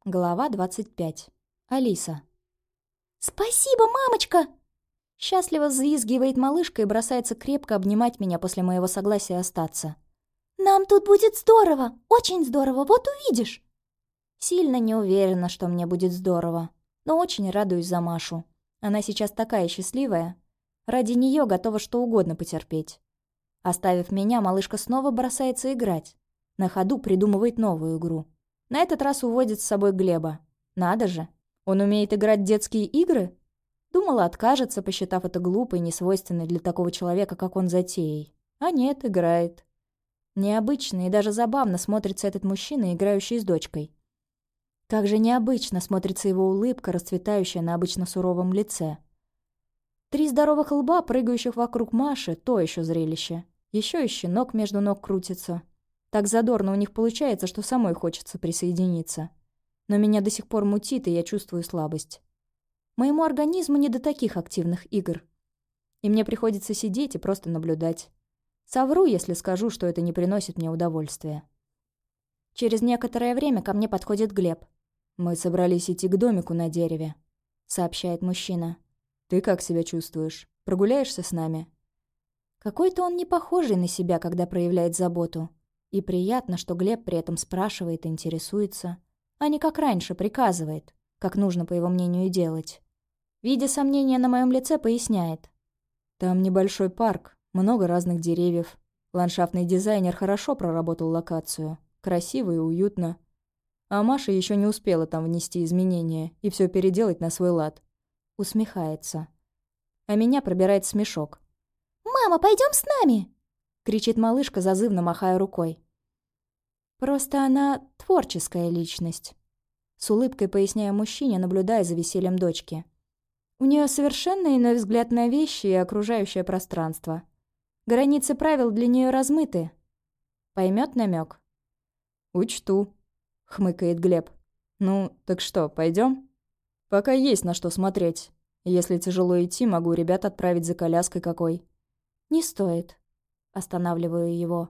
Глава 25. Алиса. «Спасибо, мамочка!» Счастливо взвизгивает малышка и бросается крепко обнимать меня после моего согласия остаться. «Нам тут будет здорово! Очень здорово! Вот увидишь!» Сильно не уверена, что мне будет здорово, но очень радуюсь за Машу. Она сейчас такая счастливая. Ради нее готова что угодно потерпеть. Оставив меня, малышка снова бросается играть. На ходу придумывает новую игру. На этот раз уводит с собой Глеба. Надо же, он умеет играть в детские игры? Думала, откажется, посчитав это глупой, несвойственной для такого человека, как он, затеей. А нет, играет. Необычно и даже забавно смотрится этот мужчина, играющий с дочкой. Как же необычно смотрится его улыбка, расцветающая на обычно суровом лице. 3 здоровых лба, прыгающих вокруг Маши, то еще зрелище. Еще и щенок между ног крутится. Так задорно у них получается, что самой хочется присоединиться. Но меня до сих пор мутит, и я чувствую слабость. Моему организму не до таких активных игр. И мне приходится сидеть и просто наблюдать. Совру, если скажу, что это не приносит мне удовольствия. Через некоторое время ко мне подходит Глеб. «Мы собрались идти к домику на дереве», — сообщает мужчина. «Ты как себя чувствуешь? Прогуляешься с нами?» Какой-то он не похожий на себя, когда проявляет заботу. И приятно, что Глеб при этом спрашивает и интересуется, а не как раньше приказывает, как нужно, по его мнению, делать. Видя сомнения на моем лице, поясняет. «Там небольшой парк, много разных деревьев. Ландшафтный дизайнер хорошо проработал локацию. Красиво и уютно. А Маша еще не успела там внести изменения и все переделать на свой лад». Усмехается. А меня пробирает смешок. «Мама, пойдем с нами!» — кричит малышка, зазывно махая рукой. «Просто она творческая личность», — с улыбкой поясняя мужчине, наблюдая за весельем дочки. «У нее совершенно иной взгляд на вещи и окружающее пространство. Границы правил для нее размыты. Поймет намек?» «Учту», — хмыкает Глеб. «Ну, так что, пойдем? Пока есть на что смотреть. Если тяжело идти, могу ребят отправить за коляской какой». «Не стоит». Останавливаю его.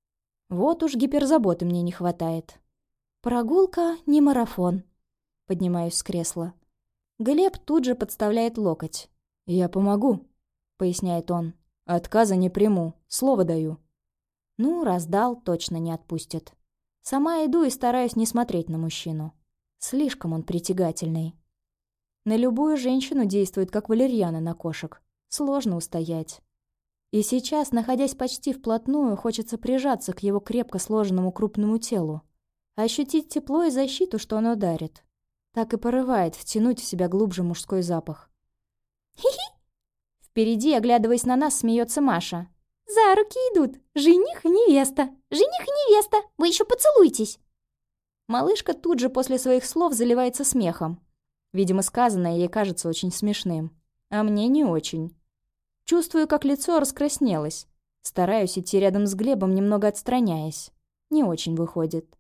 Вот уж гиперзаботы мне не хватает. Прогулка не марафон. Поднимаюсь с кресла. Глеб тут же подставляет локоть. «Я помогу», — поясняет он. «Отказа не приму, слово даю». Ну, раздал, точно не отпустит. Сама иду и стараюсь не смотреть на мужчину. Слишком он притягательный. На любую женщину действует, как валерьяна на кошек. Сложно устоять. И сейчас, находясь почти вплотную, хочется прижаться к его крепко сложенному крупному телу, ощутить тепло и защиту, что оно дарит. Так и порывает втянуть в себя глубже мужской запах. «Хи-хи!» Впереди, оглядываясь на нас, смеется Маша. «За руки идут! Жених и невеста! Жених и невеста! Вы еще поцелуйтесь!» Малышка тут же после своих слов заливается смехом. Видимо, сказанное ей кажется очень смешным. А мне не очень. Чувствую, как лицо раскраснелось. Стараюсь идти рядом с Глебом, немного отстраняясь. Не очень выходит.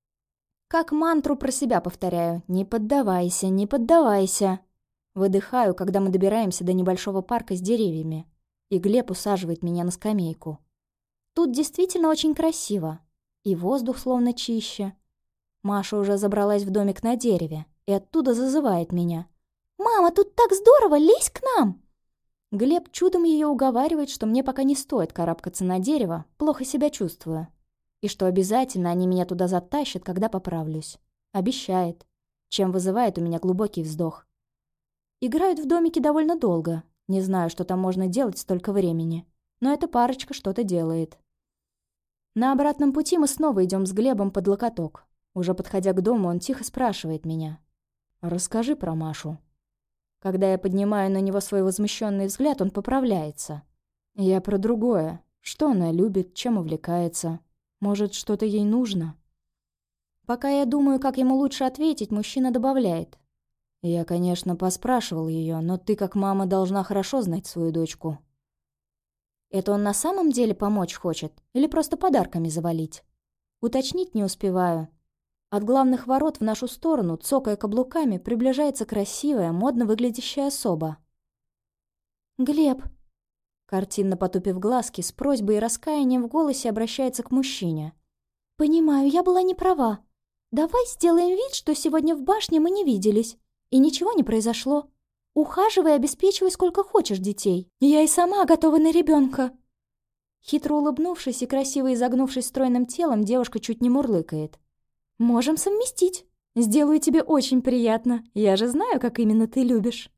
Как мантру про себя повторяю. «Не поддавайся, не поддавайся». Выдыхаю, когда мы добираемся до небольшого парка с деревьями. И Глеб усаживает меня на скамейку. Тут действительно очень красиво. И воздух словно чище. Маша уже забралась в домик на дереве и оттуда зазывает меня. «Мама, тут так здорово! Лезь к нам!» Глеб чудом ее уговаривает, что мне пока не стоит карабкаться на дерево, плохо себя чувствую. И что обязательно они меня туда затащат, когда поправлюсь. Обещает, чем вызывает у меня глубокий вздох. Играют в домике довольно долго. Не знаю, что там можно делать столько времени. Но эта парочка что-то делает. На обратном пути мы снова идем с Глебом под локоток. Уже подходя к дому, он тихо спрашивает меня. «Расскажи про Машу». Когда я поднимаю на него свой возмущенный взгляд, он поправляется. «Я про другое. Что она любит, чем увлекается? Может, что-то ей нужно?» Пока я думаю, как ему лучше ответить, мужчина добавляет. «Я, конечно, поспрашивал ее, но ты, как мама, должна хорошо знать свою дочку». Это он на самом деле помочь хочет или просто подарками завалить? Уточнить не успеваю. От главных ворот в нашу сторону, цокая каблуками, приближается красивая, модно выглядящая особа. «Глеб!» Картинно потупив глазки, с просьбой и раскаянием в голосе обращается к мужчине. «Понимаю, я была не права. Давай сделаем вид, что сегодня в башне мы не виделись, и ничего не произошло. Ухаживай и обеспечивай сколько хочешь детей. Я и сама готова на ребенка. Хитро улыбнувшись и красиво изогнувшись стройным телом, девушка чуть не мурлыкает. Можем совместить. Сделаю тебе очень приятно. Я же знаю, как именно ты любишь.